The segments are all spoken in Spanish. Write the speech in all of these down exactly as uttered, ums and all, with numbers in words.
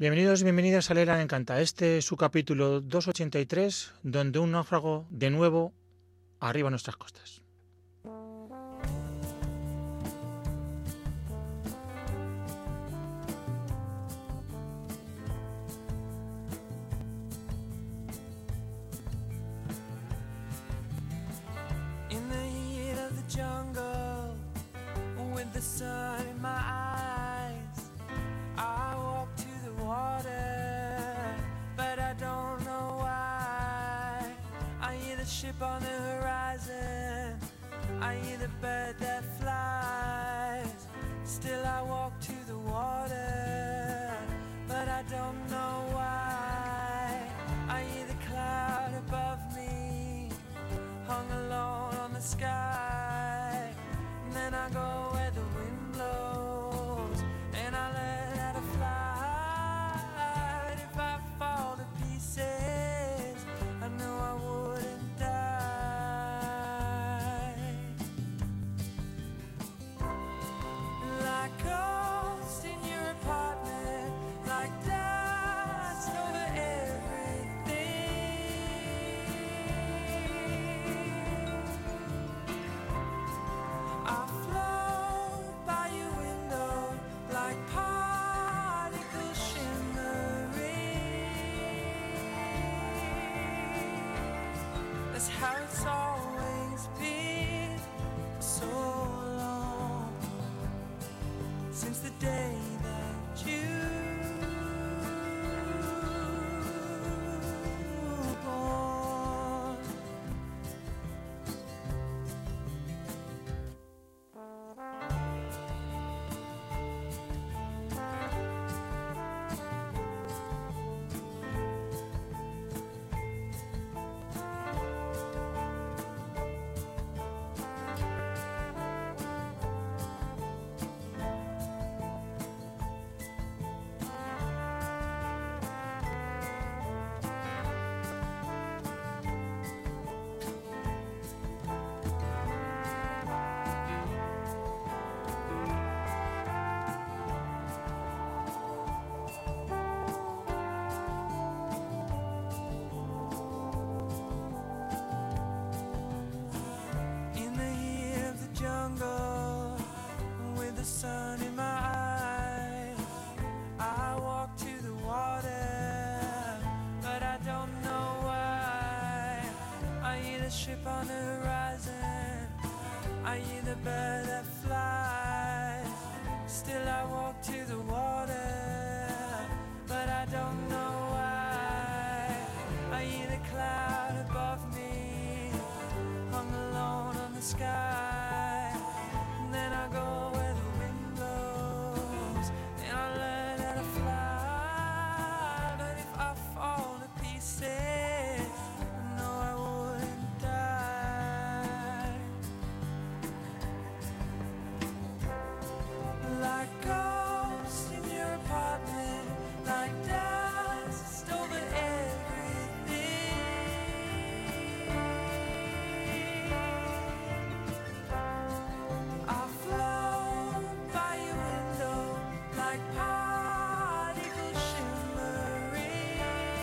Bienvenidos y bienvenidas a Leila Encanta. Este es su capítulo doscientos ochenta y tres, donde un náufrago de nuevo arriba a nuestras costas. In the heat of the jungle, with the sun in my eyes, I walk to the water, but I don't know why. I hear the ship on the horizon, I hear the bird that flies. Still I walk to the water, but I don't know why. I hear the cloud above me, hung alone on the sky. And then I go where the wind blows, and I learn how to fly. But if I fall to pieces, I know I wouldn't die. Like ghosts in your apartment, like dust over everything. I float by your window like particles shimmering. That's how it's always been for so long, since the day that you were born. In the heat of the jungle, with the sun in my eyes, I walk to the water, but I don't know why. I hear the ship on the horizon, I hear the bird that flies. Still I walk to the water, but I don't know why. I hear the cloud above me, hung alone on the sky. And then I go where the wind blows, and I learn how to fly. But if I fall to pieces, I know I wouldn't die. Like ghosts in your apartment, like dust over everything. I float by your window like particles shimmering.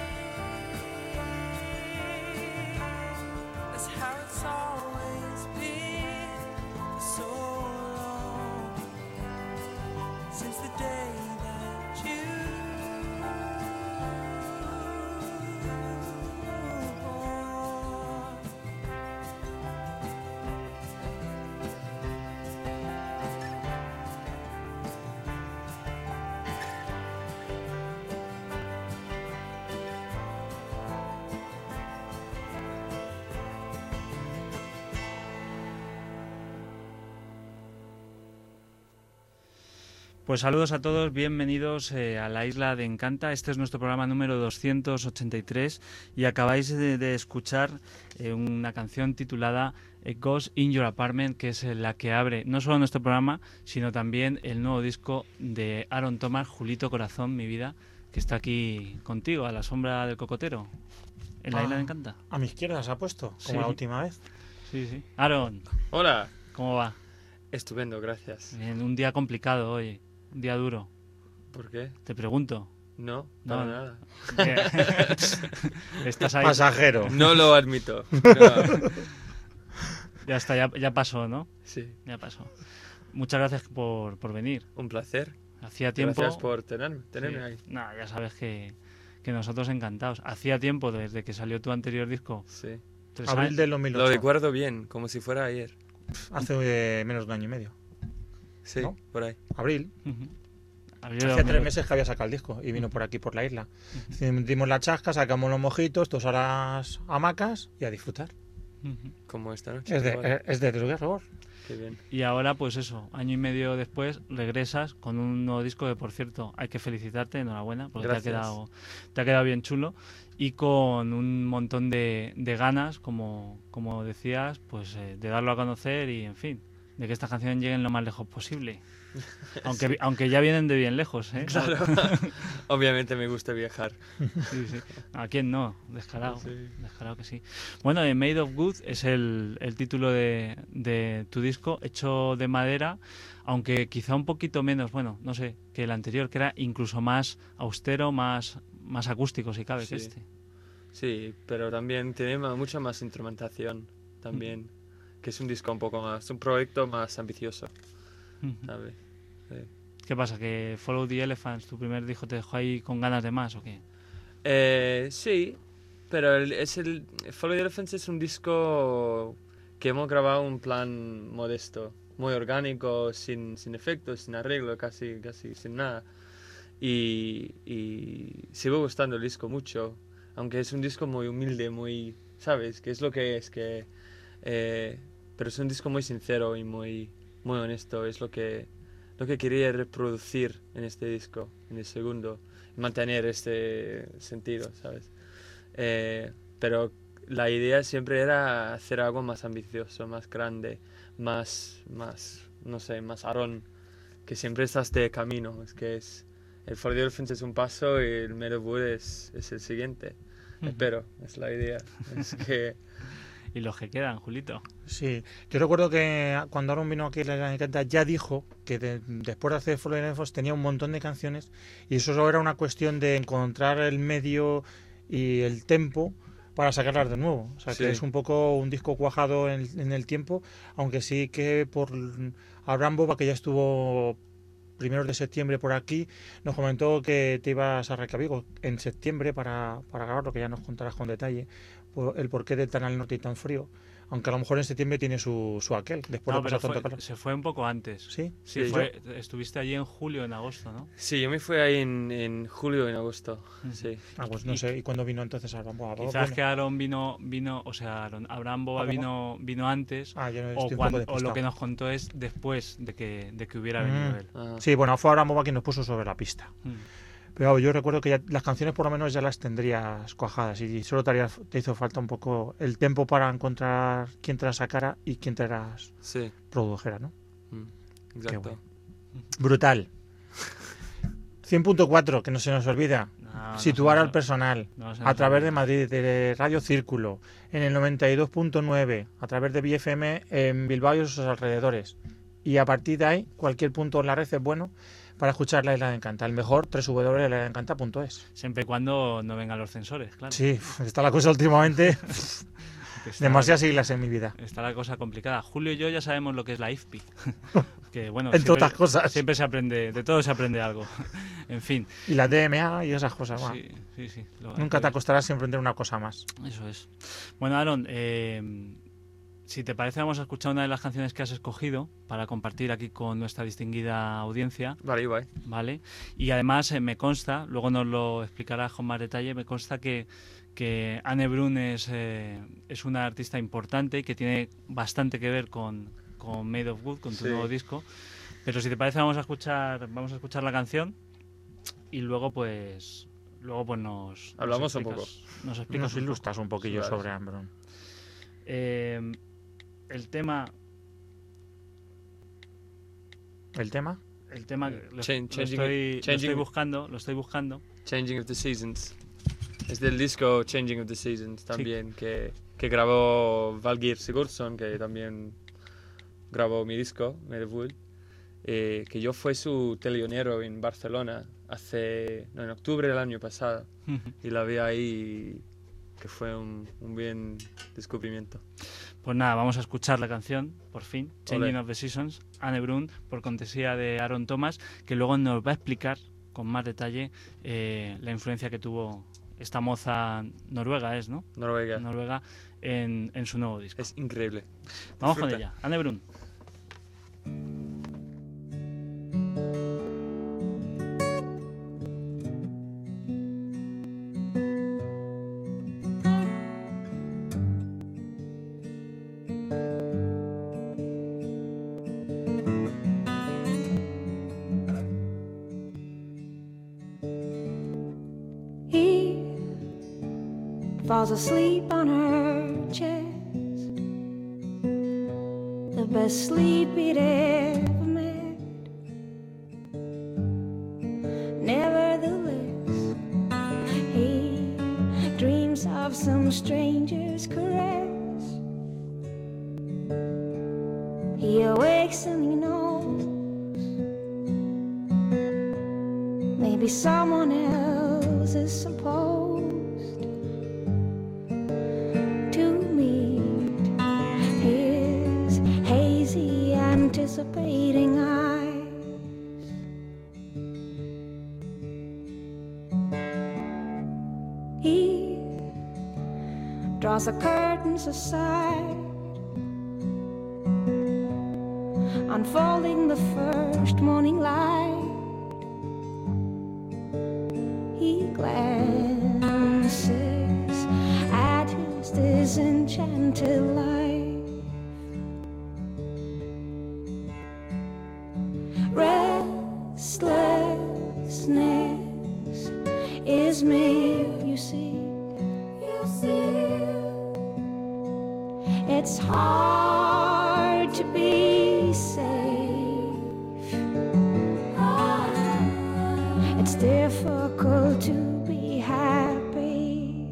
That's how it's always been for so long, since the day that you were born. Pues saludos a todos, bienvenidos eh, a la Isla de Encanta. Este es nuestro programa número doscientos ochenta y tres y acabáis de, de escuchar eh, una canción titulada eh, Ghost in Your Apartment, que es eh, la que abre no solo nuestro programa, sino también el nuevo disco de Aaron Thomas, Julito Corazón, mi vida, que está aquí contigo, a la sombra del cocotero, en la Ah, Isla de Encanta. A mi izquierda se ha puesto, como Sí. la última vez. Sí, sí. Aaron, Hola. ¿cómo va? Estupendo, gracias. En un día complicado hoy, un día duro. ¿Por qué? Te pregunto. No, No, para no. nada. Bien. Estás ahí. Pasajero. No lo admito. No. Ya está, ya, ya pasó, ¿no? Sí, Ya pasó. Muchas gracias por, por venir. un placer. Hacía tiempo. Gracias por tenerme, tenerme Sí. ahí. Nada, ya sabes que, que nosotros encantados. Hacía tiempo desde que salió tu anterior disco. Sí. Tres Abril años. del dos mil ocho. Lo recuerdo bien, como si fuera ayer. Hace eh, menos de un año y medio. Sí, ¿No? por ahí. Abril. Ujú. Abril Hacía dos mil tres ocho. meses que había sacado el disco y vino por aquí, por la isla. Dimos la chasca, sacamos los mojitos, todos a las hamacas y a disfrutar. Ujú. Como esta noche. Es de, igual. es- es de rigor. Qué bien. Y ahora, pues eso, año y medio después, regresas con un nuevo disco que, por cierto, hay que felicitarte, enhorabuena, porque te ha, Gracias. quedado, te ha quedado bien chulo. Y con un montón de, de ganas, como, como decías, pues eh, de darlo a conocer y, en fin, de que estas canciones lleguen lo más lejos posible. Aunque, vi- aunque ya vienen de bien lejos, ¿eh? Claro. Obviamente me gusta viajar. Sí, sí. ¿A quién no? Descarado. Sí. Descarado que sí. Bueno, eh, Made of Wood es el, el título de, de tu disco, hecho de madera, aunque quizá un poquito menos, bueno, no sé, que el anterior, que era incluso más austero, más, más acústico, si cabe, que Sí. este. Sí, pero también tiene ma- mucha más instrumentación. También. Que es un disco un poco más. Un proyecto más ambicioso, Ujú. ¿sabes? Sí. ¿Qué pasa? ¿Que Follow the Elephants, tu primer disco, te dejó ahí con ganas de más o qué? Eh, sí, pero el- es el Follow the Elephants es un disco que hemos grabado en plan modesto, muy orgánico, sin, sin efectos, sin arreglo, casi, casi sin nada. Y, y sigo gustando el disco mucho, aunque es un disco muy humilde, muy, ¿sabes? Que es lo que es, que, eh, pero es un disco muy sincero y muy, muy honesto, es lo que, lo que quería reproducir en este disco, en el segundo, mantener este sentido, ¿sabes? Eh, pero la idea siempre era hacer algo más ambicioso, más grande, más, más, no sé, más Aaron, que siempre estás de camino, es que es... El For the Elephants es un paso y el Made of Wood es, es el siguiente. Espero, es la idea. Es que... Y los que quedan, Julito. Sí, yo recuerdo que cuando Aaron vino aquí a la Encanta ya dijo que de- después de hacer Follow the Elephants tenía un montón de canciones y eso solo era una cuestión de encontrar el medio y el tempo para sacarlas de nuevo. O sea, que Sí. es un poco un disco cuajado en, en el tiempo, aunque sí que por Abraham Boba, que ya estuvo primeros de septiembre por aquí, nos comentó que te ibas a Reykjavik en septiembre para, para grabarlo, que ya nos contarás con detalle por el porqué de tan al norte y tan frío. Aunque a lo mejor en septiembre tiene su, su aquel, después No, de pero pasar tanto fue- calor. se fue un poco antes. ¿Sí? Sí, Sí, fue, estuviste allí en julio, en agosto, ¿no? Sí, yo me fui ahí en, en julio y en agosto. Ujú. Sí. Ah, pues no Y- sé. ¿Y cuándo vino entonces Abraham Boba? Quizás Bueno. que Aaron vino, vino, o sea, Aaron- Abraham Boba Ah, ¿cómo? vino, vino antes, Ah, yo no o, estoy un cuan- poco o despistado. lo que nos contó es después de que, de que hubiera Mm. venido él. Ah, Sí, bueno, fue Abraham Boba quien nos puso sobre la pista. Mm. Pero yo recuerdo que ya las canciones por lo menos ya las tendrías cuajadas y solo te, haría- te hizo falta un poco el tiempo para encontrar quién te las sacara y quién te las sí, produjera, ¿no? mm, exacto. bueno. Brutal. cien punto cuatro, que no se nos olvida. No, no Situar se al nos- personal no se a nos través de olvida. Madrid, de Radio Círculo, en el noventa y dos punto nueve, a través de B F M en Bilbao y sus alrededores. Y a partir de ahí, cualquier punto en la red es bueno para escuchar La Isla de Encanta. El mejor, doble u doble u doble u punto la isla de encanta punto es. Siempre y cuando no vengan los censores, claro. Sí, está la cosa últimamente, Que está- demasiadas siglas en mi vida. Está la cosa complicada. Julio y yo ya sabemos lo que es la I F P I. Que bueno, Entre siempre, otras cosas. siempre se aprende, de todo se aprende algo. En fin. Y la D M A y esas cosas. bueno. Sí, sí, sí. Lo- Nunca te lo- acostarás sin aprender una cosa más. Eso es. Bueno, Aaron, eh, si te parece, vamos a escuchar una de las canciones que has escogido para compartir aquí con nuestra distinguida audiencia, Vale, guay. ¿vale? Y además eh, me consta, luego nos lo explicarás con más detalle, me consta que, que Anne Brun es, eh, es una artista importante y que tiene bastante que ver con, con Made of Wood, con tu Sí. nuevo disco. Pero si te parece, vamos a escuchar, vamos a escuchar la canción y luego pues luego pues nos Hablamos nos un explicas- nos explicas Nos un poco. ilustras un poquillo Vale. sobre Ambrón. Eh, el tema, ¿El tema? el tema que lo, Chan- lo changing- estoy, lo changing- estoy buscando, lo estoy buscando. Changing of the Seasons. Es del disco Changing of the Seasons también, que, que grabó Valgir Sigurdsson, que también grabó mi disco, Made of Wood. Eh, que yo fui su telonero en Barcelona hace, no, en octubre del año pasado. Y la vi ahí, que fue un, un bien descubrimiento. Pues nada, vamos a escuchar la canción, por fin, Changing Olé. of the Seasons, Anne Brun, por cortesía de Aaron Thomas, que luego nos va a explicar con más detalle eh, la influencia que tuvo esta moza noruega, es, ¿no? Noruega. Noruega en, en su nuevo disco. Es increíble. Vamos con Disfruta. ella, Anne Brun. He falls asleep on her chest, the best sleep he'd ever met. Nevertheless, he dreams of some stranger's caress. He awakes and he knows maybe someone else is supposed to meet his hazy, anticipating eyes. He draws the curtains aside, unfolding the first morning light. He glances at his disenchanted life. Restlessness is me, you see. You see, it's hard to be safe. It's difficult to be happy.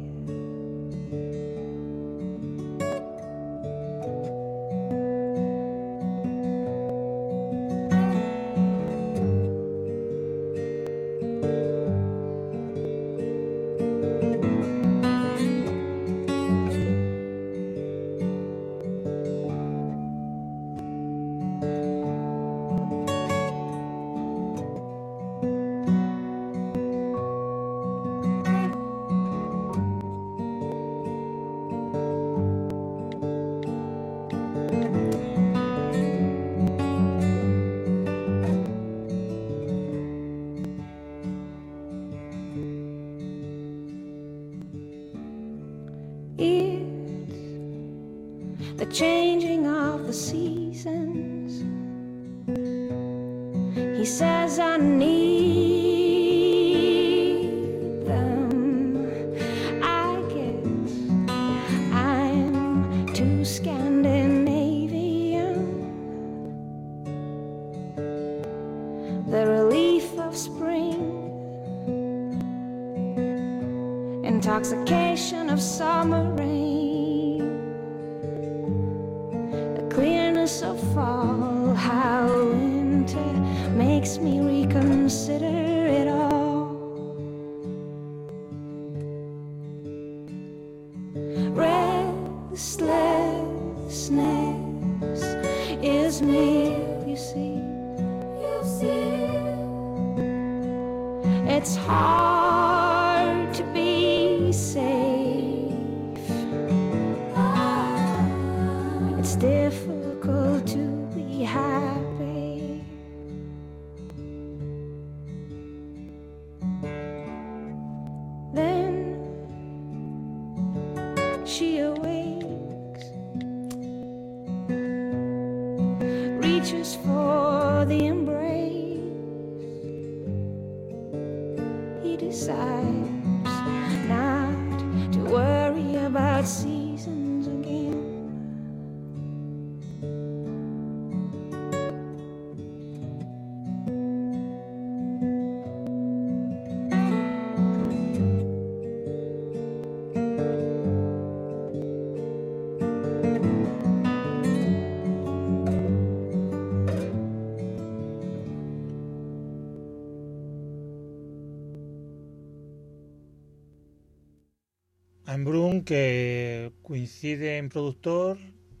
It's the changing of the seasons. He says I need them. I guess I'm too Scandinavian. The relief of spring, intoxication of summer rain, the clearness of fall, how winter makes me reconsider it all. Restlessness is me, you see. You see, it's hard to be safe. It's difficult to be happy. Then she awakes, reaches for the embrace. He decides not to worry about seasons again. Ambrun, que coincide en productor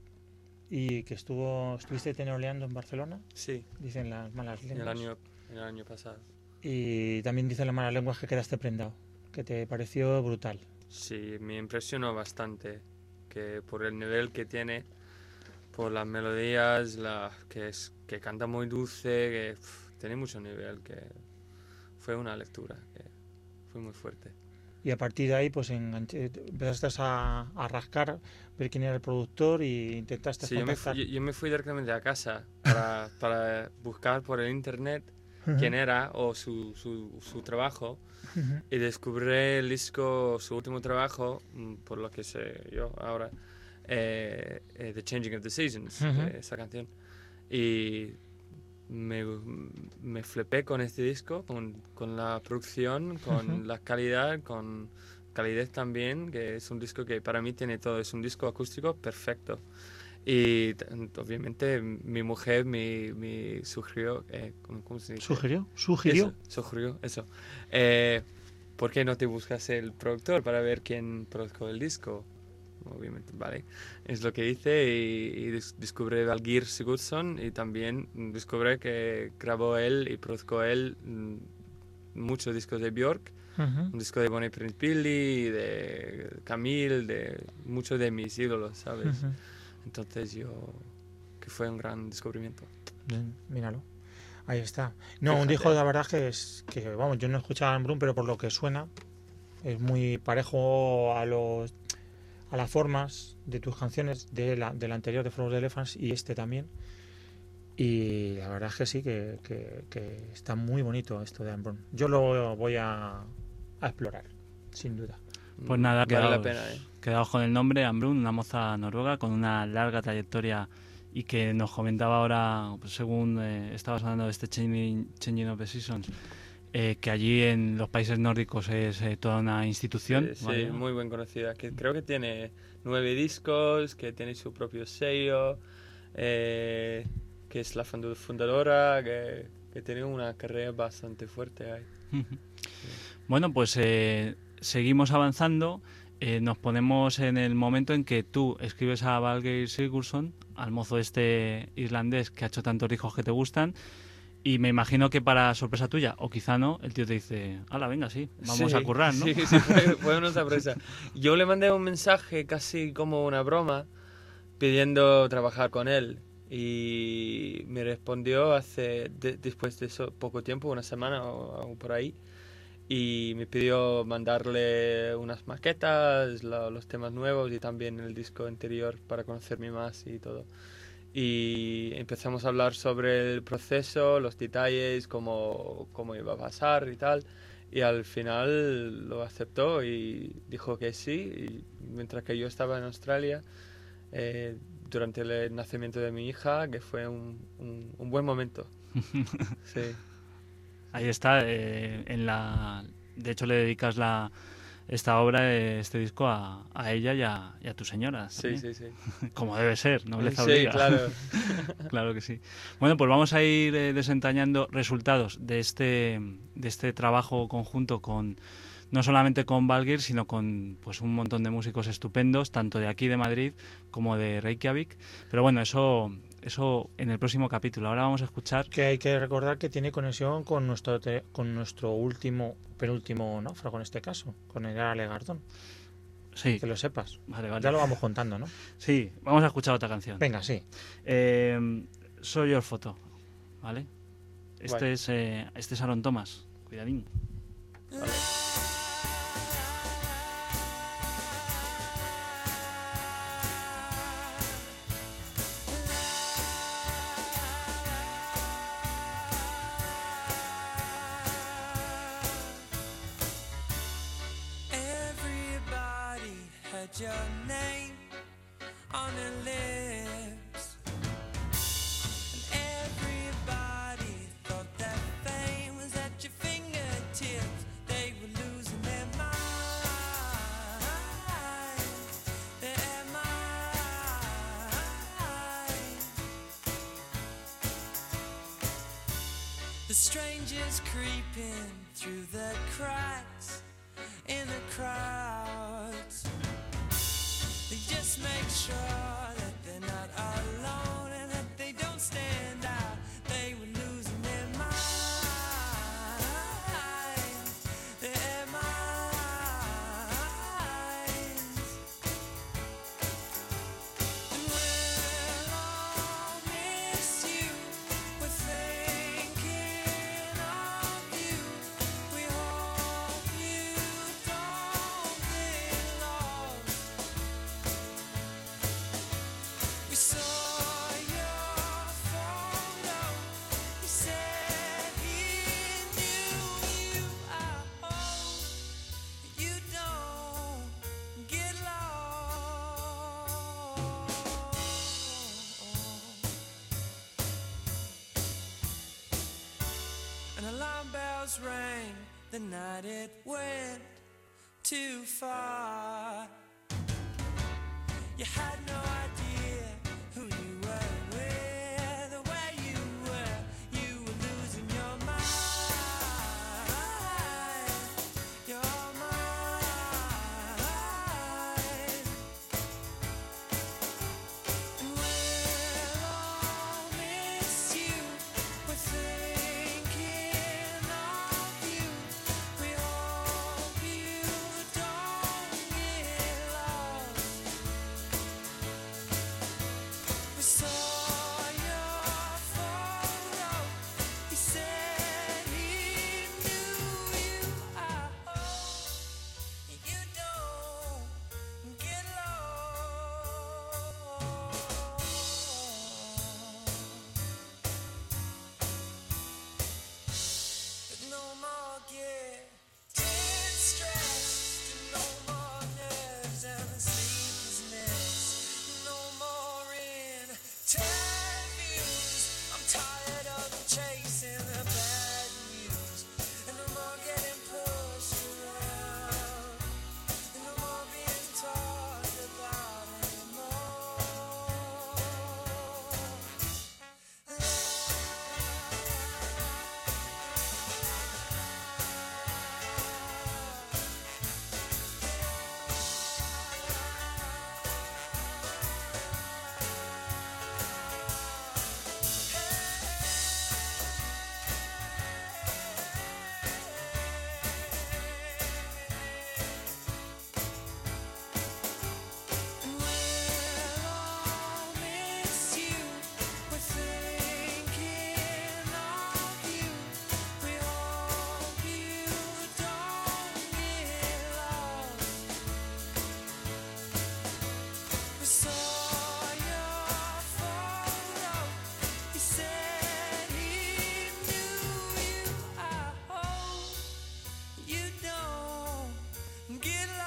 y que estuvo estuviste tenoreando en Barcelona, Sí, dicen las malas el lenguas. año, el año pasado. Y también dicen las malas lenguas que quedaste prendado, que te pareció brutal. Sí, me impresionó bastante que por el nivel que tiene, por las melodías, la, que, es, que canta muy dulce, que pf, tiene mucho nivel, que fue una lectura, que fue muy fuerte. Y a partir de ahí, pues enganché, empezaste a, a rascar, ver quién era el productor y intentaste Sí, yo me, contactar. fui, yo, yo me fui directamente a casa para, para buscar por el internet quién era o su, su, su trabajo Ujú. y descubrí el disco, su último trabajo, mm, por lo que sé yo ahora, eh, eh, The Changing of the Seasons, Ujú. eh, esa canción. Y me, me flipé con este disco, con, con la producción, con Ujú. la calidad, con calidez también, que es un disco que para mí tiene todo, es un disco acústico perfecto. Y t- obviamente mi mujer me, me sugirió, eh, ¿cómo cómo se dice? ¿Sugirió? ¿Sugirió? Eso, sugirió, eso. Eh, ¿por qué no te buscas el productor para ver quién produjo el disco? Obviamente, vale. Es lo que hice y, y des- descubrí a Valgir Sigurdsson y también descubrí que grabó él y produjo él mm, muchos discos de Björk, Ujú. un disco de Bonnie Prince Billy, de Camille, de muchos de mis ídolos, ¿sabes? Ujú. Entonces yo, que fue un gran descubrimiento. Bien, míralo. Ahí está. No, un Fíjate. disco la verdad que es que, vamos, yo no he escuchado a Ambrun, pero por lo que suena, es muy parejo a los a las formas de tus canciones, de la, del anterior de Flower Elephants y este también. Y la verdad es que sí, que, que, que está muy bonito esto de Ambrun. Yo lo voy a, a explorar, sin duda. Pues nada, vale la quedaos, pena, ¿eh? quedaos con el nombre, Ambrun, una moza noruega con una larga trayectoria y que nos comentaba ahora, pues, según eh, estabas hablando de este Changing, Changing of the Seasons, eh, que allí en los países nórdicos es eh, toda una institución. Sí, sí, ¿vale? muy bien conocida. Que creo que tiene nueve discos, que tiene su propio sello, eh, que es la fundu- fundadora, que, que tiene una carrera bastante fuerte ahí. Bueno, pues eh, seguimos avanzando. Eh, nos ponemos en el momento en que tú escribes a Valgeir Sigurdsson, al mozo este irlandés que ha hecho tantos discos que te gustan, y me imagino que para sorpresa tuya, o quizá no, el tío te dice, hala, venga, sí, vamos Sí, a currar, ¿no? Sí, sí, fue, fue una sorpresa. Yo le mandé un mensaje casi como una broma pidiendo trabajar con él y me respondió hace de- después de eso poco tiempo, una semana o, o por ahí, y me pidió mandarle unas maquetas, la- los temas nuevos y también el disco anterior para conocerme más y todo. Y empezamos a hablar sobre el proceso, los detalles, cómo, cómo iba a pasar y tal. Y al final lo aceptó y dijo que sí. Y mientras que yo estaba en Australia, eh, durante el nacimiento de mi hija, que fue un, un, un buen momento. Sí, Ahí está, eh, en la, de hecho le dedicas la, esta obra, eh, este disco a, a ella y a, y a tu señora. sí, también. sí, sí. Como debe ser, nobleza Sí, obliga. claro. Claro que sí. Bueno, pues vamos a ir eh, desentrañando resultados de este, de este trabajo conjunto con no solamente con Valgir, sino con pues un montón de músicos estupendos, tanto de aquí de Madrid como de Reykjavik. Pero bueno, eso, eso en el próximo capítulo. Ahora vamos a escuchar. Que hay que recordar que tiene conexión con nuestro te- con nuestro último, penúltimo náufrago en este caso, con el Ale Gardón. Sí, Que lo sepas. vale, vale. Ya lo vamos contando, ¿no? Sí, vamos a escuchar otra canción. Venga, sí. Eh, Soy Your Photo, ¿vale? Este Guay. es eh, este es Aaron Thomas. Cuidadín. Everybody had your name on their lips, and everybody thought that fame was at your fingertips. They were losing their minds, their minds. The strangers creeping through the cracks in the crowds. sure that they're not alone and that they don't stand out. They were losing their minds, their minds. And we'll all miss you. We're thinking of you. We hope you don't get lost. We saw your photo. He said he knew you. I hope you don't get lost. And alarm bells rang the night it went too far. You had no idea who you were with, or where you were. You were losing your mind, your mind. And we'll all miss you. We're thinking of you. We hope you don't get lost. We saw your photo. He said he knew you. I hope you don't get lost. But no more getting stressed, no more nerves and sleeplessness, no more interviews. I'm tired of chasing the bad news, and no more getting pushed around, and no more being talked about And we'll all miss you. We're thinking of you. We hope you don't get lost. We saw your photo. He said he knew you. I hope you don't get lost.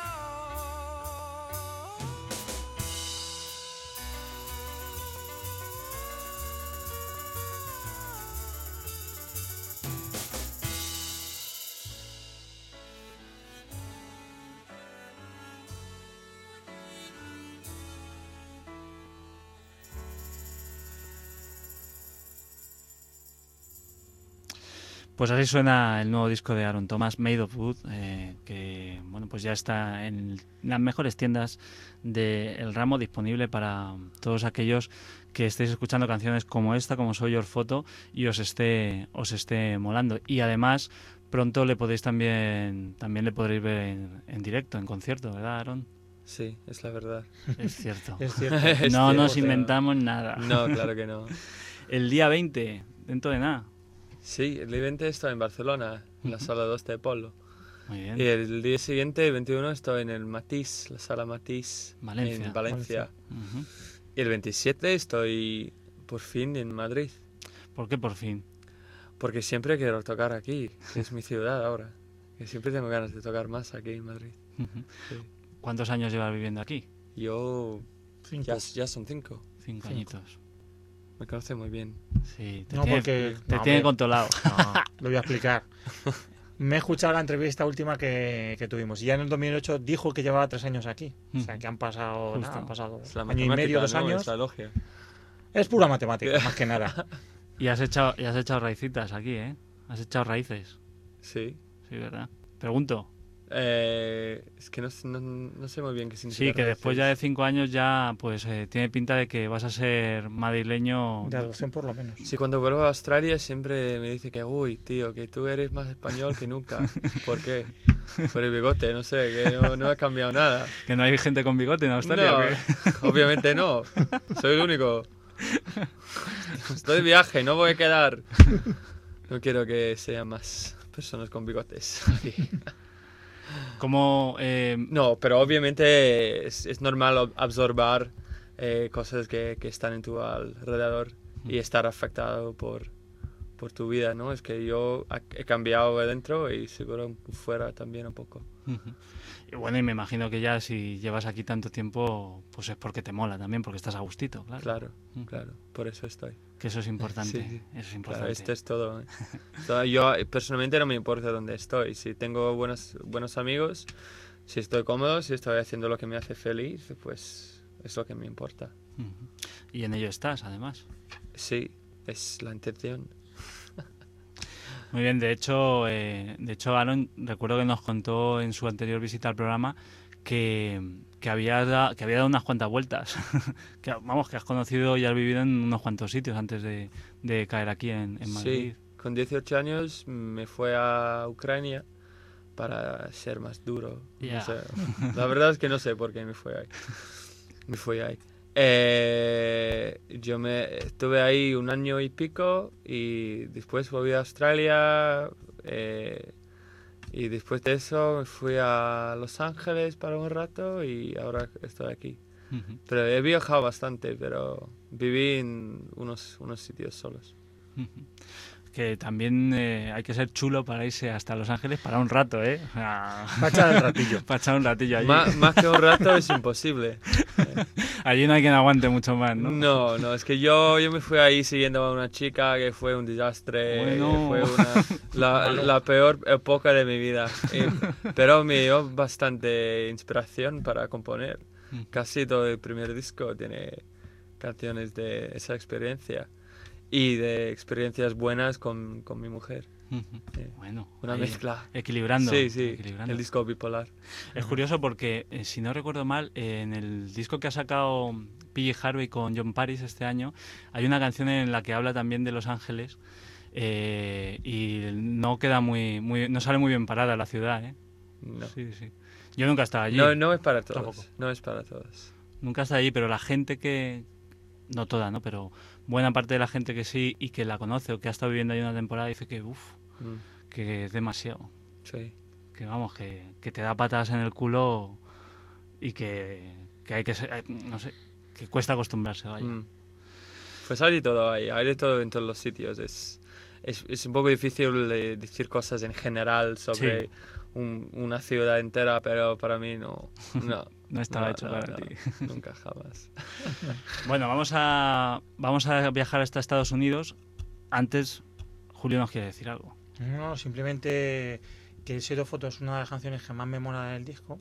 Pues así suena el nuevo disco de Aaron Thomas, Made of Wood, eh, que bueno, pues ya está en las mejores tiendas del ramo, disponible para todos aquellos que estéis escuchando canciones como esta, como Soy Your Photo, y os esté os esté molando. Y además pronto le podéis también también le podréis ver en, en directo, en concierto, ¿verdad, Aaron? Sí, es la verdad. Es cierto. Es cierto. Es No cierto. nos inventamos nada. No, claro que no. El día veinte, dentro de nada. Sí, el día veinte estoy en Barcelona, en la sala dos de Polo. Muy bien. Y el día siguiente, el veintiuno, estoy en el Matisse, la sala Matisse, Valencia. en Valencia. Ujú. Y el veintisiete estoy por fin en Madrid, ¿Por qué por fin? porque siempre quiero tocar aquí, que es mi ciudad ahora. Que siempre tengo ganas de tocar más aquí en Madrid. Ujú. Sí. ¿Cuántos años llevas viviendo aquí? Yo, Cinco. ya, ya son cinco, Cinco Cinco. añitos. me conoce muy bien. Sí, te No, tiene, porque... te no, tiene hombre, controlado. no, lo voy a explicar. Me he escuchado la entrevista última que, que tuvimos y ya en el dos mil ocho dijo que llevaba tres años aquí. O sea, que han pasado, Justo. nada, han pasado Es la año y medio, matemática, dos ¿no? años. Es la logia. Es pura matemática, más que nada. Y has echado, y has echado raicitas aquí, ¿eh? Has echado raíces. Sí. Sí, ¿verdad? Pregunto. Eh, es que no, no, no sé muy bien qué significa. Sí, que después ya de raíces. cinco años ya pues eh, tiene pinta de que vas a ser madrileño. De adopción por lo menos. Sí, cuando vuelvo a Australia siempre me dice que, uy, tío, que tú eres más español que nunca. ¿Por qué? Por el bigote, no sé, que no, no ha cambiado nada. Que no hay gente con bigote en Australia. No, ¿o qué? obviamente no. Soy el único. Estoy de viaje, no voy a quedar. No quiero que sean más personas con bigotes aquí. Como eh, No, pero obviamente es, es normal ob- absorber eh, cosas que, que están en tu alrededor y estar afectado por, por tu vida, ¿no? Es que yo ha- he cambiado adentro y seguro fuera también un poco. Ujú. Y bueno, y me imagino que ya si llevas aquí tanto tiempo, pues es porque te mola también, porque estás a gustito, claro. Claro, Ujú. claro, por eso estoy. Que eso es importante. Sí, sí. Eso es Claro, importante. esto es todo. ¿eh? Todo- Yo eh, personalmente no me importa dónde estoy. Si tengo buenos, buenos amigos, si estoy cómodo, si estoy haciendo lo que me hace feliz, pues es lo que me importa. Ujú. Y en ello estás, además. Sí, es la intención. Muy bien, de hecho, eh, de hecho, Aaron, recuerdo que nos contó en su anterior visita al programa que, que, había, da- que había dado unas cuantas vueltas. que, vamos, que has conocido y has vivido en unos cuantos sitios antes de, de caer aquí en, en Madrid. Sí, con dieciocho años me fui a Ucrania para ser más duro. No Ya. sé. La verdad es que no sé por qué me fui ahí. Me fui ahí. Eh, yo me estuve ahí un año y pico y después volví a Australia eh, y después de eso me fui a Los Ángeles para un rato y ahora estoy aquí. Ujú. Pero he viajado bastante, pero viví en unos, unos sitios solos. Ujú. Que también eh, hay que ser chulo para irse hasta Los Ángeles para un rato, ¿eh? O sea, Para echar el ratillo. para echar un ratillo allí. Má- más que un rato es imposible. Allí no hay quien aguante mucho más, ¿no? No, no, es que yo, yo me fui ahí siguiendo a una chica que fue un desastre, Bueno. que fue una, la, la peor época de mi vida. Y- pero me dio bastante inspiración para componer. Mm. Casi todo el primer disco tiene canciones de esa experiencia y de experiencias buenas con, con mi mujer. Ujú. Sí. Bueno, Una ahí, mezcla. Equilibrando. Sí, sí, equilibrando. el disco bipolar. Es curioso porque, eh, si no recuerdo mal, eh, en el disco que ha sacado P J Harvey con John Paris este año, hay una canción en la que habla también de Los Ángeles eh, y no queda muy, muy, no sale muy bien parada la ciudad, ¿eh? No. Sí, sí. Yo nunca he estado allí. No, no es para todos. Tampoco. No es para todos. Nunca he estado allí, pero la gente que, no toda, ¿no? Pero buena parte de la gente que sí y que la conoce o que ha estado viviendo ahí una temporada dice que, uff, Mm, que es demasiado. sí. Que vamos, que, que te da patadas en el culo y que, que hay que ser, eh, no sé, que cuesta acostumbrarse, vaya. Mm. Pues hay de todo ahí, hay de todo en todos los sitios. Es, es, es un poco difícil de decir cosas en general sobre Sí. un- una ciudad entera, pero para mí no. No, No estaba no, hecho no, para no, ti. nunca jamás. Bueno, vamos a, vamos a viajar hasta Estados Unidos. Antes, Julio nos quiere decir algo. No, simplemente que Zero Photo es una de las canciones que más me mola del disco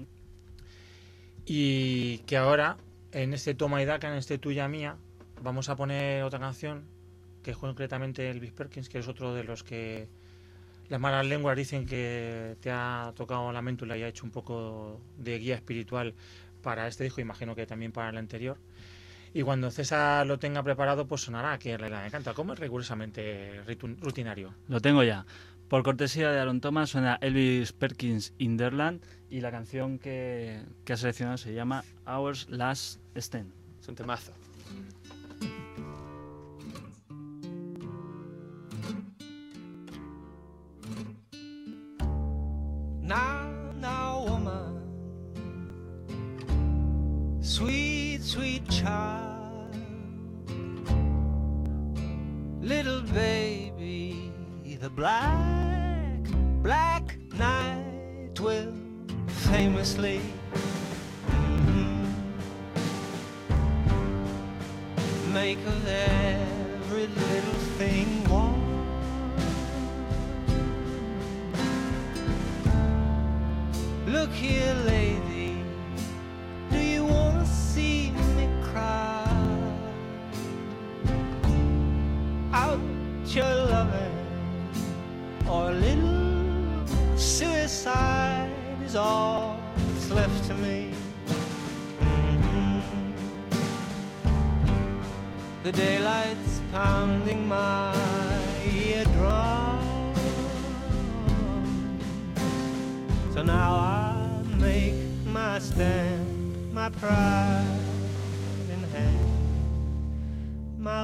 y que ahora en este Toma y Daca, en este Tuya Mía, vamos a poner otra canción que es concretamente Elvis Perkins, que es otro de los que las malas lenguas dicen que te ha tocado la méntula y ha hecho un poco de guía espiritual para este disco, imagino que también para el anterior. Y cuando César lo tenga preparado, pues sonará aquí en la Isla de Canta, como es rigurosamente ritu- rutinario. Lo tengo ya. Por cortesía de Aaron Thomas suena Elvis Perkins Inderland y la canción que, que ha seleccionado se llama Our Last Stand. Es un temazo. Now, now, woman, sweet, sweet child, little baby, the black, black night will famously mhm, make of every little thing warm. Look here, lady, do you wanna see me cry? Out your loving or a little suicide? is all that's left to me. Mhm. The daylight's pounding my eardrum. So now I make my stand, my pride in hand, my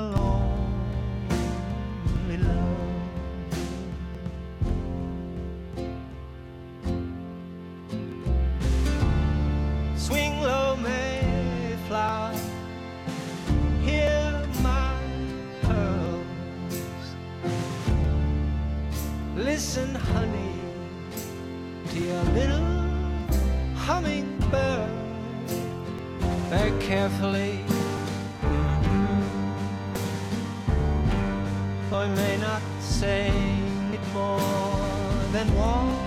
lonely love. Swing low, Mayflower, hear my pearls. Listen, honey, to your little hummingbird. Very carefully, mm-hmm. For I may not say it more than once.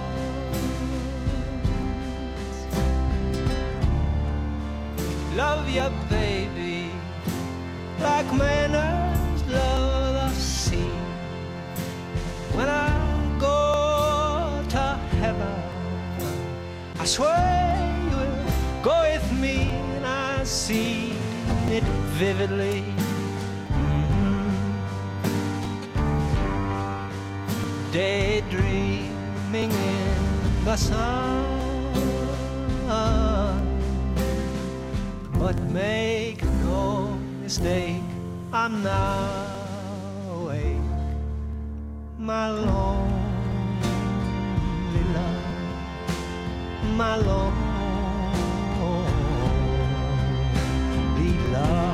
Love your baby like manners love the sea. When I go to heaven, I swear you will go with me, and I see it vividly. Mm-hmm. Daydreaming in the sun. But make no mistake, I'm now awake, my lonely love, my lonely love.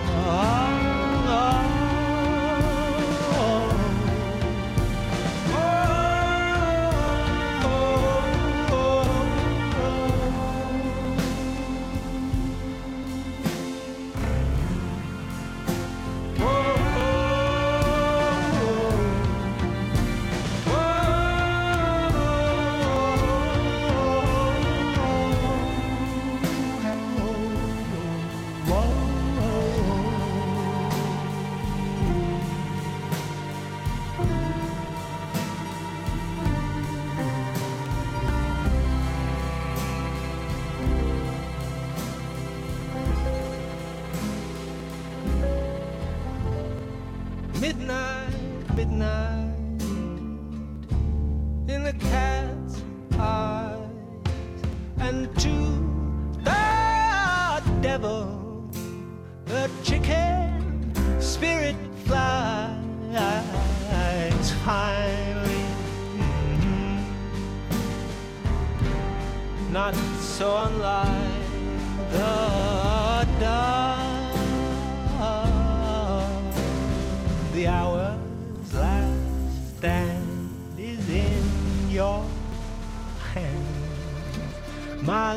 Midnight, midnight, in the cat's eyes, and to the devil, the chicken spirit flies finally. Mm-hmm. Not so unlike the dove. The hour's last stand is in your hands, my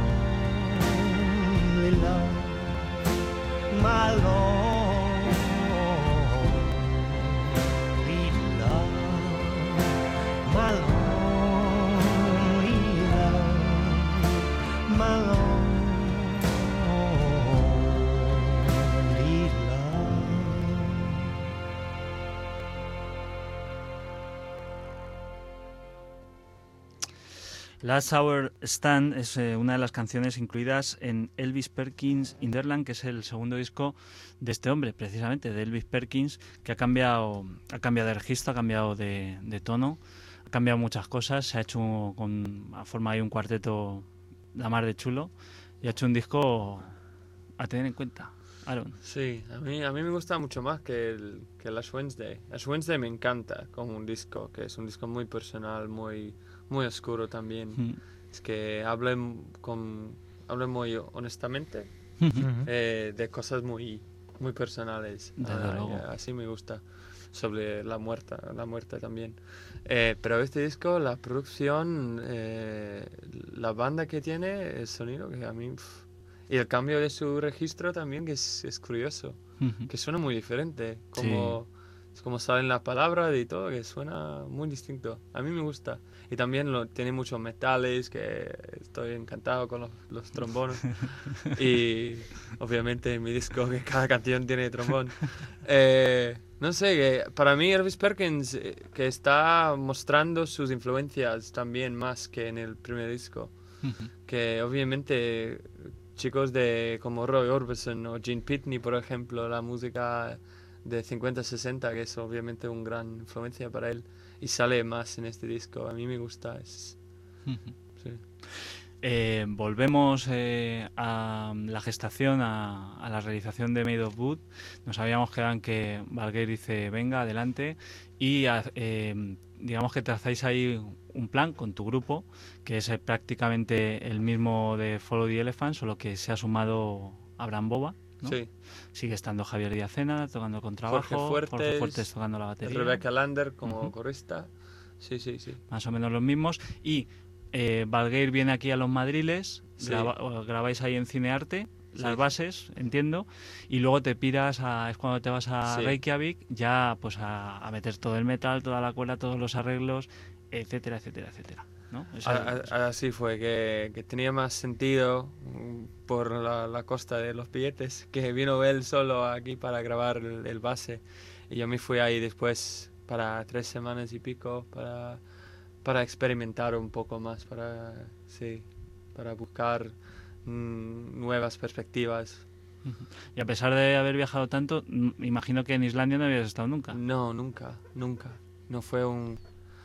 lonely love, my lonely love, my lonely love, my lonely love. Last Hour Stand es eh, una de las canciones incluidas en Elvis Perkins Hinterland, que es el segundo disco de este hombre, precisamente, de Elvis Perkins, que ha cambiado, ha cambiado de registro, ha cambiado de, de tono, ha cambiado muchas cosas, se ha hecho con a forma de un cuarteto la mar de chulo y ha hecho un disco a tener en cuenta. Aaron. Sí, a mí, a mí me gusta mucho más que, el, que el Ash Wednesday. Ash Wednesday me encanta como un disco, que es un disco muy personal, muy, muy oscuro también. Mm. Es que habla, con, habla muy honestamente Uh-huh. eh, de cosas muy, muy personales. Ah, así me gusta. Sobre la muerte, la muerte también. Eh, pero este disco, la producción, eh, la banda que tiene, el sonido que a mí... Pff, y el cambio de su registro también, que es, es curioso, uh-huh. que suena muy diferente, como, sí. como salen las palabras y todo, que suena muy distinto. A mí me gusta. Y también lo, tiene muchos metales, que estoy encantado con los, los trombones. Y obviamente en mi disco, que cada canción tiene trombón. Eh, no sé, que para mí Elvis Perkins, que está mostrando sus influencias también más que en el primer disco. Que obviamente chicos de como Roy Orbison o Gene Pitney, por ejemplo, la música de cincuenta sesenta, que es obviamente una gran influencia para él, y sale más en este disco. A mí me gusta. Es, sí. Eh, volvemos eh, a la gestación, a, a la realización de Made of Wood. Nos habíamos quedado en que Valguer dice, venga, adelante, y eh, digamos que trazáis ahí un plan con tu grupo, que es eh, prácticamente el mismo de Follow the Elephant, solo que se ha sumado Abraham Boba, ¿no? Sí. Sigue estando Javier Díaz-Cena tocando contrabajo, Jorge Fuertes, Jorge Fuertes tocando la batería. Rebecca Lander como Uh-huh. corista. Sí, sí, sí. Más o menos los mismos. Y eh, Valguer viene aquí a Los Madriles, Sí. graba- grabáis ahí en Cinearte las Sí. bases, entiendo, y luego te piras a, es cuando te vas a Sí. Reykjavik ya pues a, a meter todo el metal, toda la cuerda, todos los arreglos, etcétera, etcétera, etcétera, ¿no? Eso- A- a- Así fue, que, que tenía más sentido mm, por la, la costa de los billetes, que vino él solo aquí para grabar el, el base. Y yo me fui ahí después para tres semanas y pico para, para experimentar un poco más, para, sí, para buscar mm, nuevas perspectivas. Y a pesar de haber viajado tanto, m- me imagino que en Islandia no habías estado nunca. No, nunca, nunca. No fue un...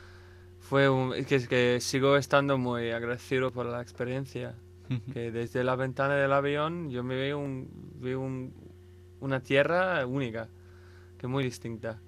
Fue un... Es que, es que sigo estando muy agradecido por la experiencia. Que desde la ventana del avión yo me veo, un, veo un- una tierra única, que muy distinta.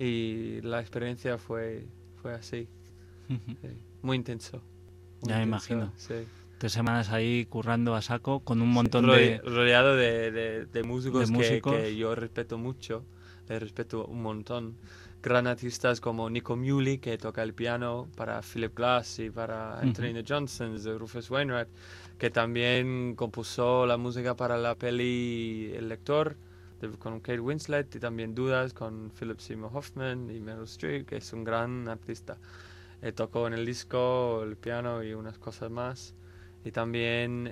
Y la experiencia fue, fue así, sí, muy intenso. muy Ya me intenso, imagino. Sí. Tres semanas ahí currando a saco con un montón Rode- de... Rodeado de, de- de músicos, de que- músicos. Que, yo respeto mucho, les respeto un montón. Gran artistas como Nico Muhly, que toca el piano para Philip Glass y para Antonina Johnson, de Rufus Wainwright, que también compuso la música para la peli El Lector, de- con Kate Winslet, y también Dudas con Philip Seymour Hoffman y Meryl Streep, que es un gran artista. Eh, tocó en el disco el piano y unas cosas más. Y también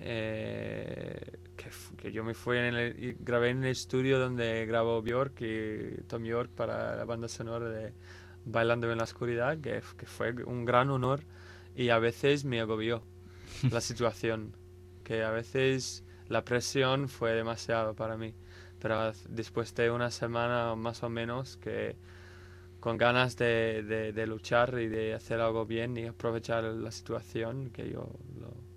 eh, que, f- que yo me fui en el, y grabé en el estudio donde grabó Björk y Tom York para la banda sonora de Bailando en la Oscuridad, que, f- que fue un gran honor, y a veces me agobió la situación, que a veces la presión fue demasiado para mí, pero después de una semana más o menos que con ganas de, de, de luchar y de hacer algo bien y aprovechar la situación, que yo lo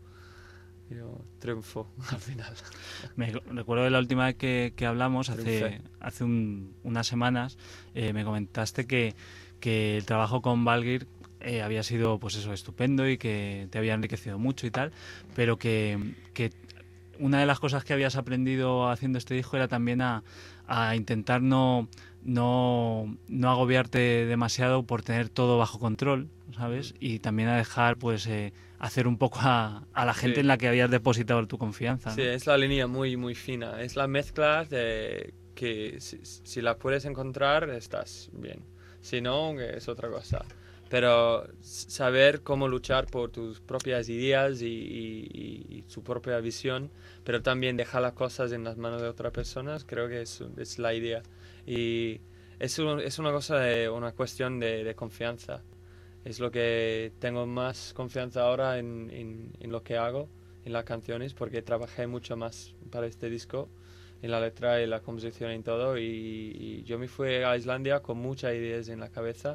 yo triunfo al final. Me recuerdo de la última vez que, que hablamos, hace, Triunfé. hace un- unas semanas, eh, me comentaste que, que el trabajo con Valguer eh, había sido pues eso, estupendo y que te había enriquecido mucho y tal, pero que, que una de las cosas que habías aprendido haciendo este disco era también a, a intentar no, no, no agobiarte demasiado por tener todo bajo control, ¿sabes? Y también a dejar pues eh, hacer un poco a, a la gente Sí. en la que habías depositado tu confianza, ¿no? Sí, es la línea muy, muy fina. Es la mezcla de que si, si la puedes encontrar, estás bien. Si no, es otra cosa. Pero s- saber cómo luchar por tus propias ideas y, y- y- y su propia visión, pero también dejar las cosas en las manos de otras personas, creo que es, es la idea. Y es, un- es una cosa de una cuestión de, de confianza. Es lo que tengo más confianza ahora en, en, en lo que hago, en las canciones, porque trabajé mucho más para este disco, en la letra y la composición y todo, y, y yo me fui a Islandia con muchas ideas en la cabeza,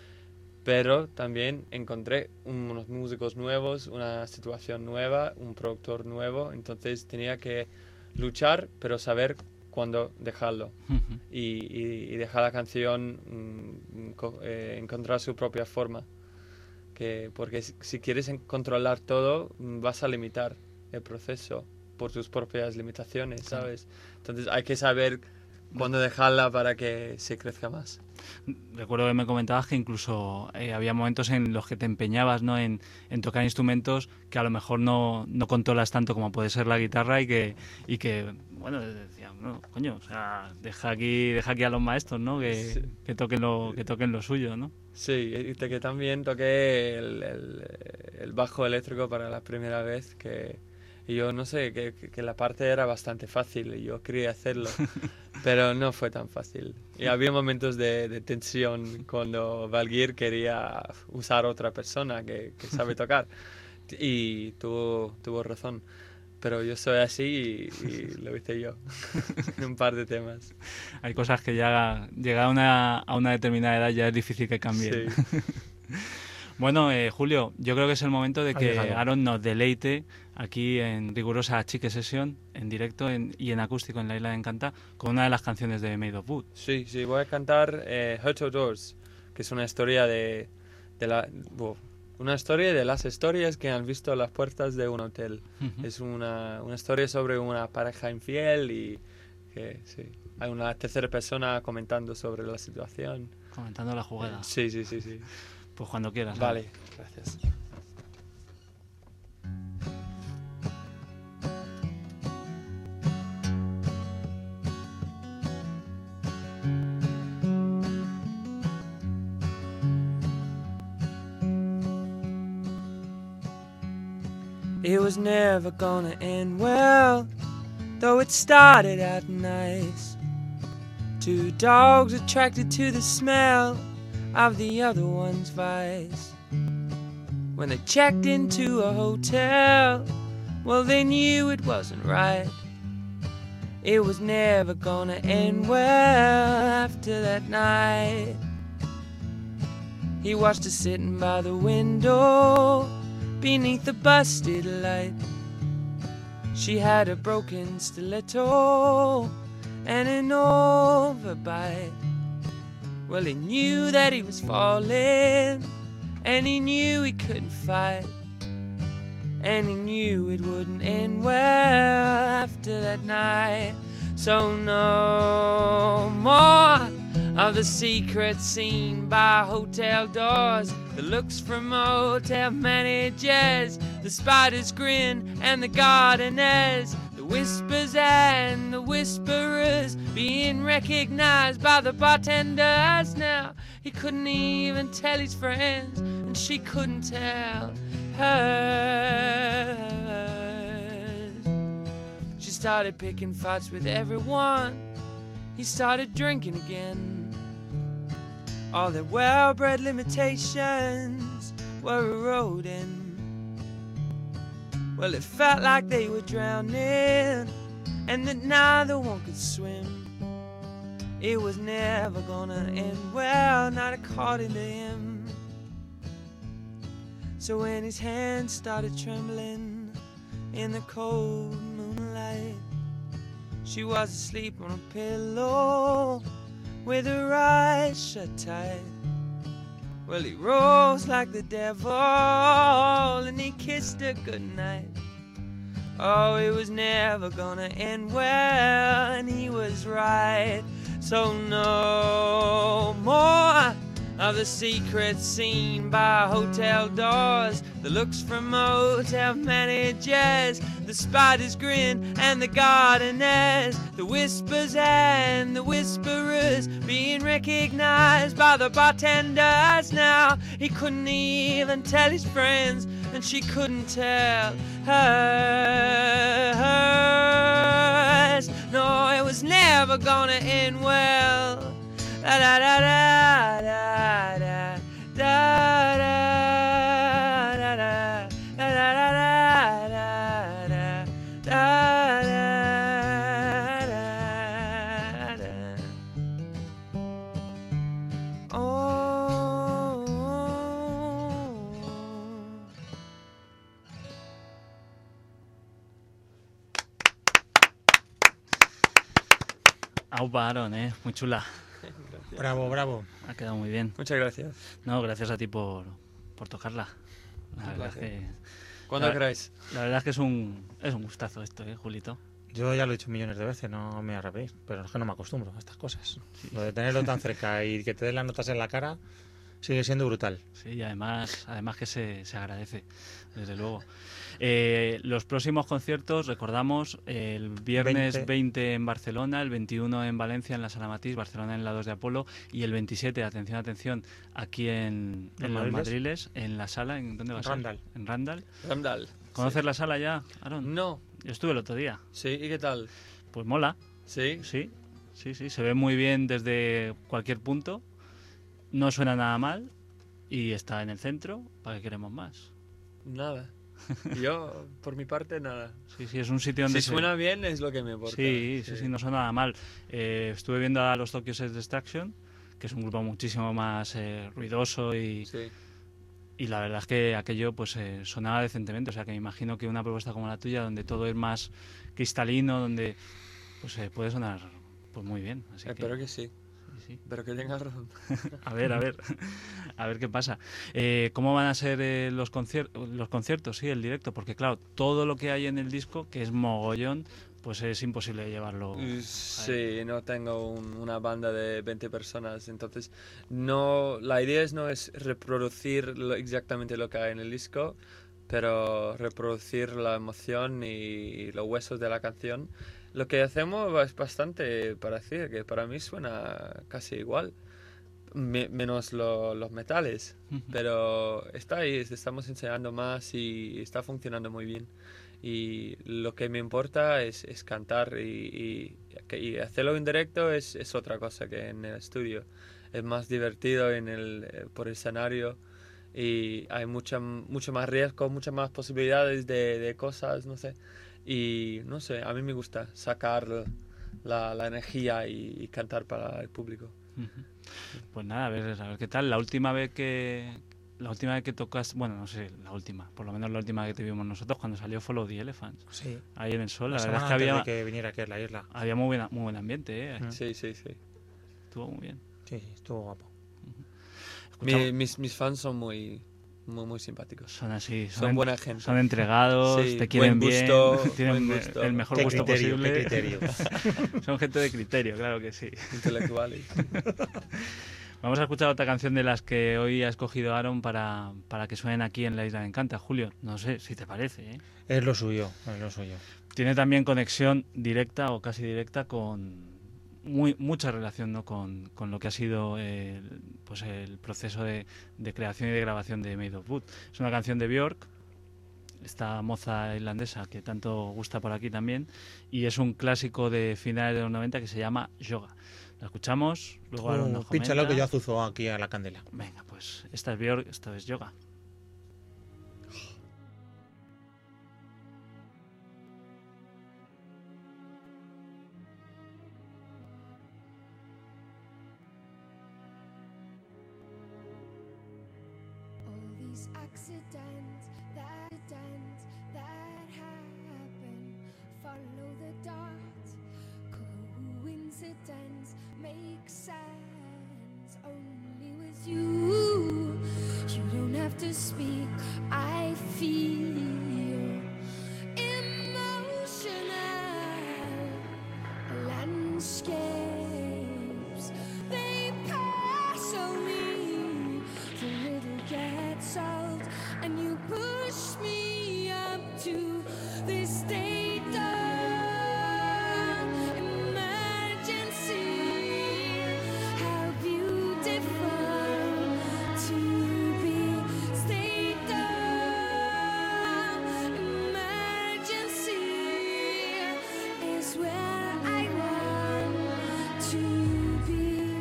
pero también encontré unos músicos nuevos, una situación nueva, un productor nuevo, entonces tenía que luchar, pero saber cuándo dejarlo Ujú. y, y- y dejar la canción mm, co- eh, encontrar su propia forma. Que, porque si, si quieres en- controlar todo, mm, vas a limitar el proceso por tus propias limitaciones, ¿sabes? Entonces hay que saber cuándo dejarla para que se crezca más. Recuerdo que me comentabas que incluso eh, había momentos en los que te empeñabas, ¿no? en, en tocar instrumentos que a lo mejor no, no controlas tanto como puede ser la guitarra y que, y que bueno, decía, no, coño, o sea, deja aquí, deja aquí a los maestros, ¿no? Que, Sí. que toquen lo, que toquen lo suyo, ¿no? Sí, y te- que también toqué el, el- el bajo eléctrico para la primera vez, que y yo no sé, que, que- que la parte era bastante fácil y yo quería hacerlo, pero no fue tan fácil. Y había momentos de, de tensión cuando Valguer quería usar otra persona que, que sabe tocar. Y tuvo, tuvo razón. Pero yo soy así y, y lo hice yo. En un par de temas. Hay cosas que ya, llegada a una, a una determinada edad, ya es difícil que cambien. Sí. Bueno, eh, Julio, yo creo que es el momento de Ha que llegado. Aaron nos deleite aquí en rigurosa Chique Session, en directo en- y en acústico en la Isla de Encanta, con una de las canciones de Made of Wood. Sí, sí, voy a cantar eh, Hurt Outdoors, que es una historia de, de la, bueno, una historia de las historias que han visto a las puertas de un hotel. Ujú. Es una, una historia sobre una pareja infiel y que sí, hay una tercera persona comentando sobre la situación. Comentando la jugada. Sí, sí, sí, sí. Pues cuando quieras. Vale, gracias. It was never gonna end well, though it started out nice. Two dogs attracted to the smell of the other one's vice. When they checked into a hotel, well, they knew it wasn't right. It was never gonna end well after that night. He watched her sitting by the window beneath the busted light. She had a broken stiletto and an overbite. Well, he knew that he was falling, and he knew he couldn't fight, and he knew it wouldn't end well after that night. So no more of the secret seen by hotel doors, the looks from motel managers, the spider's grin and the gardeners, the whispers and the whisperers being recognized by the bartenders. Now he couldn't even tell his friends, and she couldn't tell hers. She started picking fights with everyone. He started drinking again. All their well-bred limitations were eroding. Well, it felt like they were drowning, and that neither one could swim. It was never gonna end well, not according to him. So when his hands started trembling in the cold moonlight, she was asleep on a pillow with her eyes shut tight. Well, he rose like the devil and he kissed her goodnight. Oh, it was never gonna end well, and he was right. So no more of the secrets seen by hotel doors, the looks from motel managers, the spider's grin and the gardeners, the whispers and the whisperers being recognized by the bartenders. Now he couldn't even tell his friends, and she couldn't tell hers. No, it was never gonna end well. Da da da da da da da da da da da da da da da. Oh. Aupa, Aaron, ¿eh? Muy chula. Bravo, bravo. Ha quedado muy bien. Muchas gracias. No, gracias a ti por, por tocarla. La Un verdad, es placer. que, Cuando La- queráis. la verdad es que es un, es un gustazo esto, ¿eh, Julito? Yo ya lo he dicho millones de veces, no me voy a repetir, pero es que no me acostumbro a estas cosas. Lo de tenerlo tan cerca y que te den las notas en la cara sigue siendo brutal. Sí, y además, además que se, se agradece, desde luego. Eh, los próximos conciertos, recordamos, el viernes veinte. veinte en Barcelona, el veintiuno en Valencia, en la Sala Matís, Barcelona en la dos de Apolo, y el veintisiete, atención, atención, aquí en, ¿En en Los Madriles? Madriles, en la sala, ¿en dónde va a ser? Randall. En Randall. Ramdal. ¿Conoces la sala ya, Aaron? No. Yo estuve el otro día. Sí, ¿y qué tal? Pues mola, Sí. sí, sí, sí, se ve muy bien desde cualquier punto, no suena nada mal y está en el centro, ¿para qué queremos más? Nada. Yo, por mi parte, nada. Sí, sí, es un sitio donde Si se- suena bien es lo que me importa. Sí, sí, sí, no suena nada mal. Eh, estuve viendo a los Tokyo Sex Destruction, que es un grupo muchísimo más eh, ruidoso y, Sí. y la verdad es que aquello pues eh, sonaba decentemente. O sea que me imagino que una propuesta como la tuya, donde todo es más cristalino, donde pues eh, puede sonar pues muy bien. Así que, Espero que sí. sí, sí. Pero que tengas razón. A ver, a ver, a ver qué pasa. Eh, ¿Cómo van a ser eh, los, concier- los conciertos, sí, el directo? Porque claro, todo lo que hay en el disco, que es mogollón, pues es imposible llevarlo. Sí, no tengo un- una banda de veinte personas, entonces no, la idea es no es reproducir lo- exactamente lo que hay en el disco, pero reproducir la emoción y los huesos de la canción. Lo que hacemos es bastante parecido, que para mí suena casi igual, me- menos lo- los metales, pero está ahí, estamos enseñando más y está funcionando muy bien. Y lo que me importa es, es cantar y, y, que- y hacerlo en directo es, es otra cosa que en el estudio. Es más divertido en el, eh, por el escenario y hay mucha, mucho más riesgo, muchas más posibilidades de, de cosas, no sé. Y no sé, a mí me gusta sacar la, la energía y, y cantar para el público. Ujú. Pues nada, a ver, a ver qué tal. La última vez que la última vez que tocas, bueno, no sé, la última, por lo menos la última que tuvimos nosotros cuando salió Follow the Elephants, Sí. ahí en el sol. La La verdad es semana que antes había, de que viniera aquí a la isla. había muy, buena, muy buen ambiente, ¿eh? Mm. Sí, sí, sí. Estuvo muy bien. Sí, sí, estuvo guapo. Escuchamos- Mi- mis, mis fans son muy, muy, muy simpáticos. Son así, son, Son en- buena gente. son entregados, Sí, te quieren buen bien, gusto, tienen buen gusto. el mejor Qué gusto criterio, posible. qué criterio. Son gente de criterio, claro que sí. Intelectuales. Vamos a escuchar otra canción de las que hoy ha escogido Aaron para, para que suenen aquí en la Isla de Encanta. Julio, no sé si te parece, ¿eh? Es lo suyo, es lo suyo. Tiene también conexión directa o casi directa con muy, mucha relación, ¿no? con, con lo que ha sido el, pues el proceso de, de creación y de grabación de Made of Wood. Es una canción de Björk, esta moza irlandesa que tanto gusta por aquí también, y es un clásico de finales de los noventa que se llama Yoga. La escuchamos, luego Aaron nos Uh, pínchalo comenta. que yo azuzo aquí a la candela. Venga, pues esta es Björk, esto es Yoga. All these accidents that accidents that happen, follow the dot. Coincidence makes sense only with you. You don't have to speak. I feel emotional landscapes. They pass on me. The little gets solved, and you push me up to this state of emergency. How beautiful to be state of emergency is where I want to be.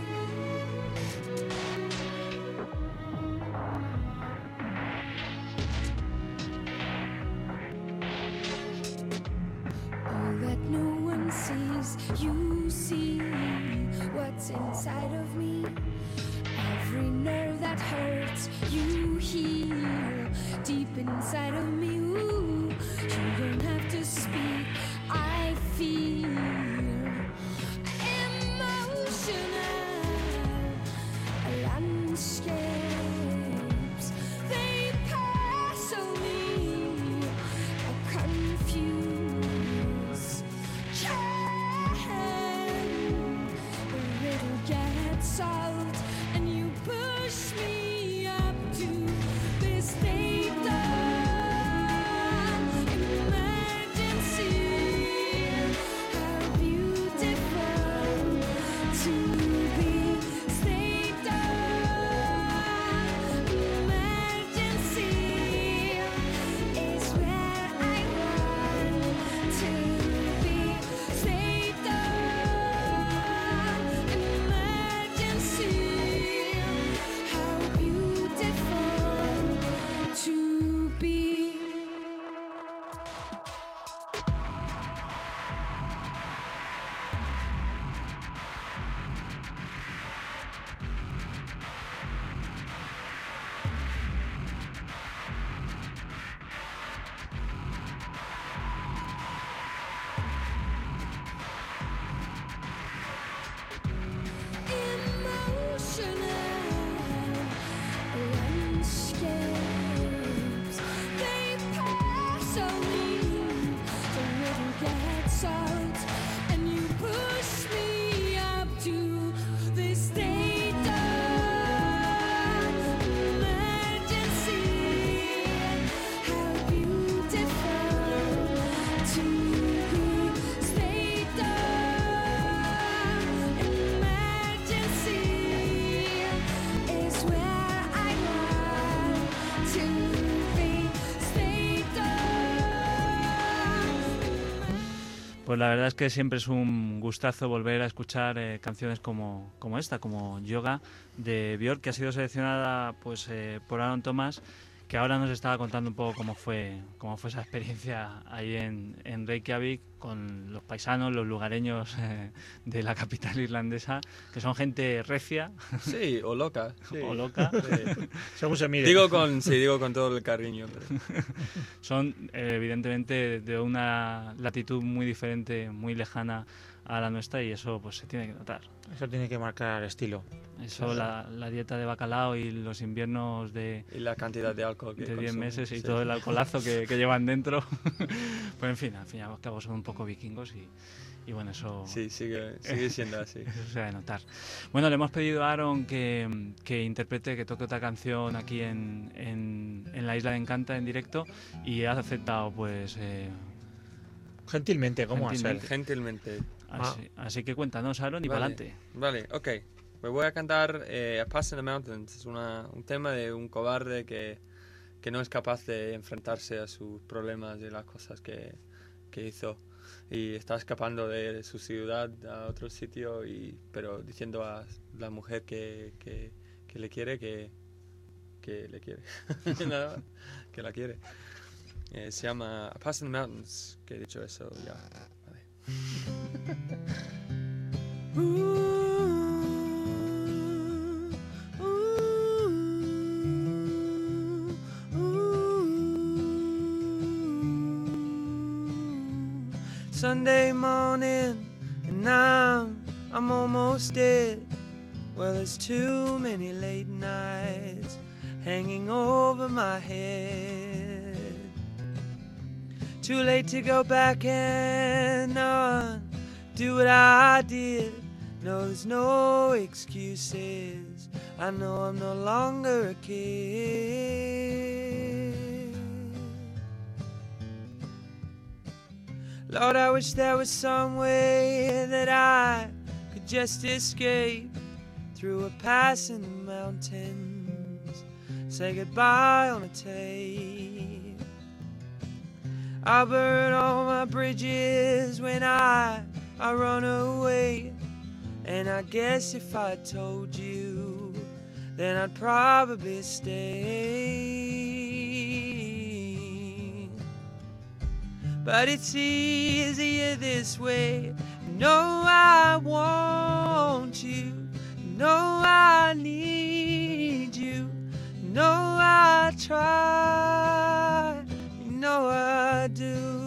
All that no one sees, you see what's inside of me. Every nerve that hurts, you heal deep inside of me. Ooh, you don't have to speak. I feel emotional landscapes. They pass on me. I confuse. Can the riddle get solved? And you push me up to this state of Pues la verdad es que siempre es un gustazo volver a escuchar eh, canciones como, como esta, como Yoga de Björk, que ha sido seleccionada pues eh, por Aaron Thomas, que ahora nos estaba contando un poco cómo fue cómo fue esa experiencia ahí en, en Reykjavik con los paisanos, los lugareños eh, de la capital irlandesa, que son gente recia. Sí, o loca. Sí. O loca. Sí. Según se mire. Digo con, sí, digo con todo el cariño. Pero... Son eh, evidentemente de una latitud muy diferente, muy lejana a la nuestra, y eso pues se tiene que notar. Eso tiene que marcar estilo. Eso, la, la dieta de bacalao y los inviernos de, y la cantidad de alcohol que de diez consumen, meses y sí. todo el alcoholazo que, que llevan dentro. Pues en fin, al fin y al cabo son un poco vikingos y, y bueno, eso, sí, sigue, sigue siendo así. Eso se va a notar. Bueno, le hemos pedido a Aaron que, que interprete, que toque otra canción aquí en, en, en la Isla de Encanta en directo, y ha aceptado pues... Eh, gentilmente, ¿cómo gentilmente. hacer? Gentilmente. Así, ah. así que cuéntanos, Aaron, y vale. para adelante. Vale, ok. Me voy a cantar eh, A Pass in the Mountains. Es una, un tema de un cobarde que, que no es capaz de enfrentarse a sus problemas y las cosas que, que hizo. Y está escapando de su ciudad a otro sitio, y, pero diciendo a la mujer que, que, que le quiere que, que le quiere. Nada más, que la quiere. Eh, se llama A Pass in the Mountains, que he dicho eso ya. Vale. Sunday morning and I'm, I'm almost dead. Well, there's too many late nights hanging over my head. Too late to go back and undo what I did. No, there's no excuses. I know I'm no longer a kid. Lord, I wish there was some way that I could just escape through a pass in the mountains, say goodbye on a tape. I'll burn all my bridges when I, I run away. And I guess if I told you, then I'd probably stay. But it's easier this way. No, I want you. No, I need you. No, I try. You know I do.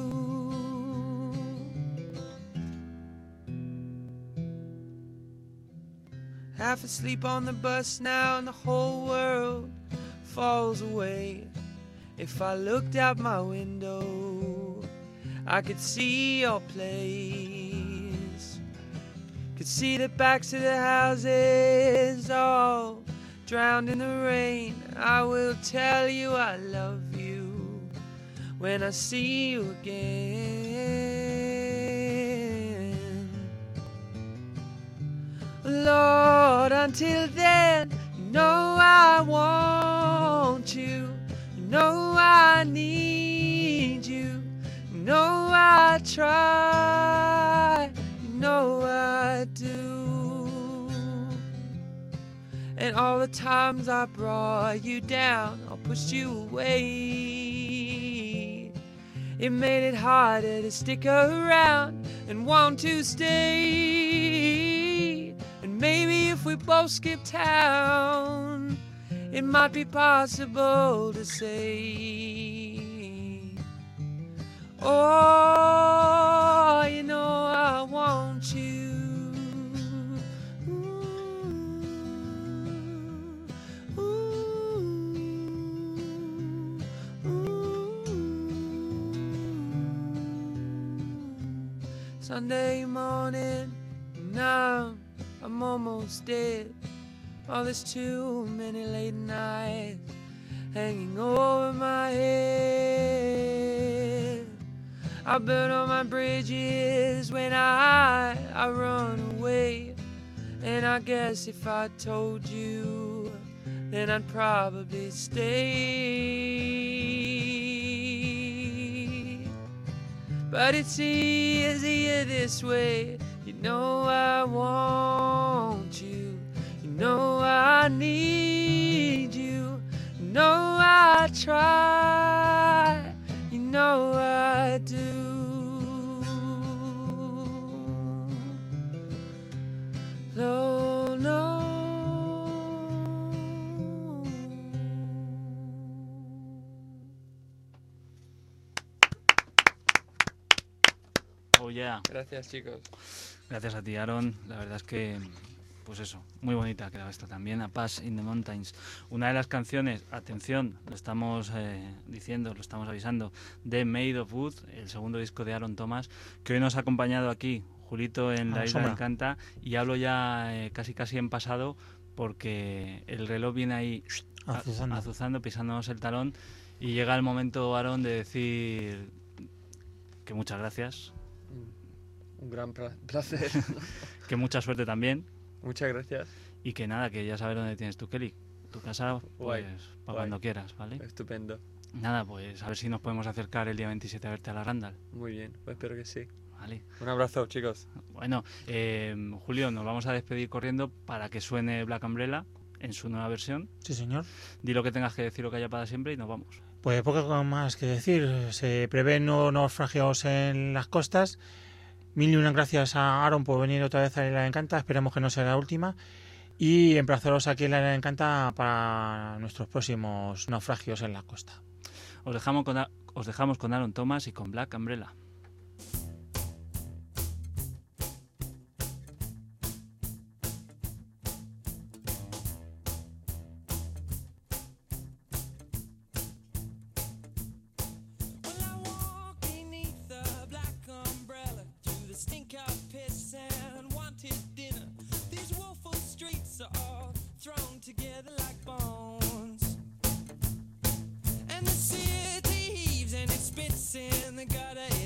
Half asleep on the bus now, and the whole world falls away. If I looked out my window, I could see your place. Could see the backs of the houses all drowned in the rain. I will tell you I love you when I see you again. Lord, until then, you know I want you. You know I need you. You know I try. You know I do. And all the times I brought you down, I pushed you away. It made it harder to stick around and want to stay. And maybe if we both skip town, it might be possible to say, oh, you know I want you. Ooh, ooh, ooh. Sunday morning, now I'm almost dead. Oh, there's too many late nights hanging over my head. I burn all my bridges when I, I run away. And I guess if I told you, then I'd probably stay. but it's easier this way. You know I want you, you know I need you, you know I try, you know I do. No, no. Oh, yeah. Gracias, chicos. Gracias a ti, Aaron. La verdad es que, pues eso, muy bonita ha quedado esta también, A Pass in the Mountains. Una de las canciones, atención, lo estamos eh, diciendo, lo estamos avisando, de Made of Wood, el segundo disco de Aaron Thomas, que hoy nos ha acompañado aquí, Julito, en A La la Isla sombra. de Encanta, y hablo ya eh, casi casi en pasado, porque el reloj viene ahí a- Azuzando. azuzando, pisándonos el talón, y llega el momento, Aaron, de decir que muchas gracias, Un gran pra- placer. que mucha suerte también, Muchas gracias. y que nada, que ya sabes dónde tienes tu Kelly, tu casa, Guay, pues para guay. cuando quieras, ¿vale? Estupendo. Nada, pues a ver si nos podemos acercar el día veintisiete a verte a la Randall, Muy bien. Pues espero que sí. ¿vale? Un abrazo, chicos. Bueno, eh, Julio, nos vamos a despedir corriendo para que suene Black Umbrella en su nueva versión. Sí, señor. Di lo que tengas que decir, lo que haya para siempre, y nos vamos. Pues poco más que decir. Se prevén nuevos naufragios en las costas. Mil y una gracias a Aaron por venir otra vez a la Isla de Encanta. Esperemos que no sea la última. Y emplazaros aquí en la Isla de Encanta para nuestros próximos naufragios en la costa. Os dejamos con, A- os dejamos con Aaron Thomas y con Black Umbrella. Well, I walk beneath the black umbrella through the stink of piss and wanted dinner. These woeful streets are all thrown together like bones. And the city heaves and it spits in the gutter.